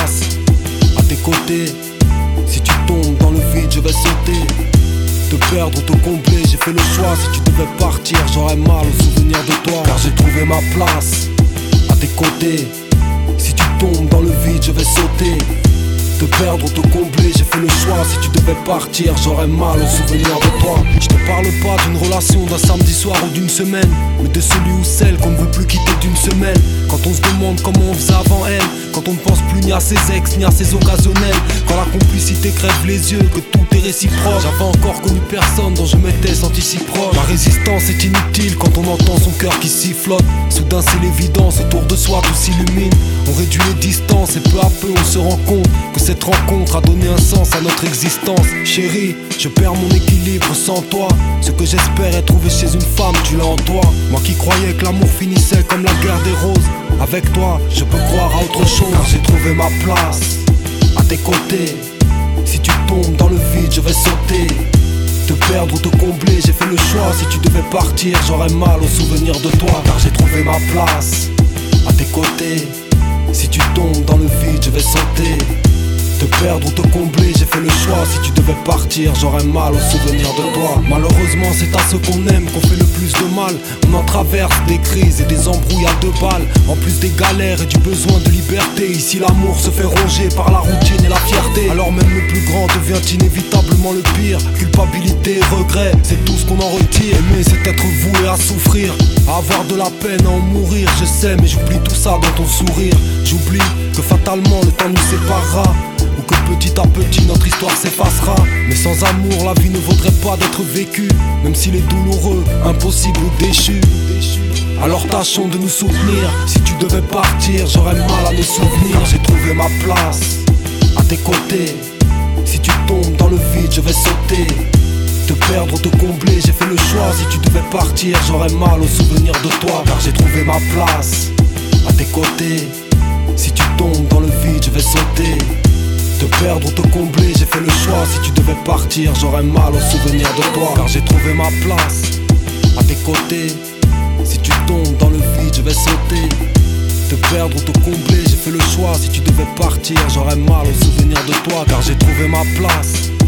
place, à tes côtés. Si tu tombes dans le vide, je vais sauter. Te perdre ou te combler, j'ai fait le choix. Si tu devais partir, j'aurais mal au souvenir de toi. Car j'ai trouvé ma place, à tes côtés. Si tu tombes dans le vide, je vais sauter. Te perdre ou te combler, j'ai fait le choix. Si tu devais partir, j'aurais mal au souvenir de toi. Je te parle pas d'une relation d'un samedi soir ou d'une semaine, mais de celui ou celle qu'on ne veut plus quitter d'une semaine. Quand on se demande comment on faisait avant elle, quand on ne pense plus ni à ses ex ni à ses occasionnels, quand la complicité crève les yeux, que tout est réciproque. J'avais encore connu personne dont je m'étais senti si proche. La résistance est inutile quand on entend son cœur qui sifflote. Soudain c'est l'évidence, autour de soi tout s'illumine. On réduit les distances et peu à peu on se rend compte que cette rencontre a donné un sens à notre existence. Chérie, je perds mon équilibre sans toi. Ce que j'espérais trouver chez une femme, tu l'as en toi. Moi qui croyais que l'amour finissait comme la guerre des roses, avec toi, je peux croire à autre chose. Car j'ai trouvé ma place, à tes côtés. Si tu tombes dans le vide, je vais sauter. Te perdre ou te combler, j'ai fait le choix. Si tu devais partir, j'aurais mal au souvenir de toi. Car j'ai trouvé ma place, à tes côtés. Si tu tombes dans le vide, je vais sauter. Te perdre ou te combler, j'ai fait le choix. Si tu devais partir, j'aurais mal au souvenir de toi. Malheureusement c'est à ceux qu'on aime qu'on fait le plus de mal. On en traverse des crises et des embrouilles à 2 balles. En plus des galères et du besoin de liberté, ici l'amour se fait ronger par la routine et la fierté. Alors même le plus grand devient inévitablement le pire. Culpabilité, regret, c'est tout ce qu'on en retire. Aimer c'est être voué à souffrir, à avoir de la peine, à en mourir. Je sais mais j'oublie tout ça dans ton sourire. J'oublie que fatalement le temps nous séparera, ou que petit à petit notre histoire s'effacera. Mais sans amour la vie ne vaudrait pas d'être vécue, même s'il est douloureux, impossible ou déchu. Alors tâchons de nous soutenir. Si tu devais partir, j'aurais mal à me souvenir. J'ai trouvé ma place, à tes côtés. Si tu tombes dans le vide, je vais sauter. Te perdre ou te combler, j'ai fait le choix. Si tu devais partir, j'aurais mal au souvenir de toi. Car j'ai trouvé ma place, à tes côtés. Si tu tombes dans le vide, je vais sauter. Te perdre ou te combler, j'ai fait le choix. Si tu devais partir, j'aurais mal au souvenir de toi. Car j'ai trouvé ma place, à tes côtés. Si tu tombes dans le vide, je vais sauter. Te perdre ou te combler, j'ai fait le choix. Si tu devais partir, j'aurais mal au souvenir de toi. Car j'ai trouvé ma place,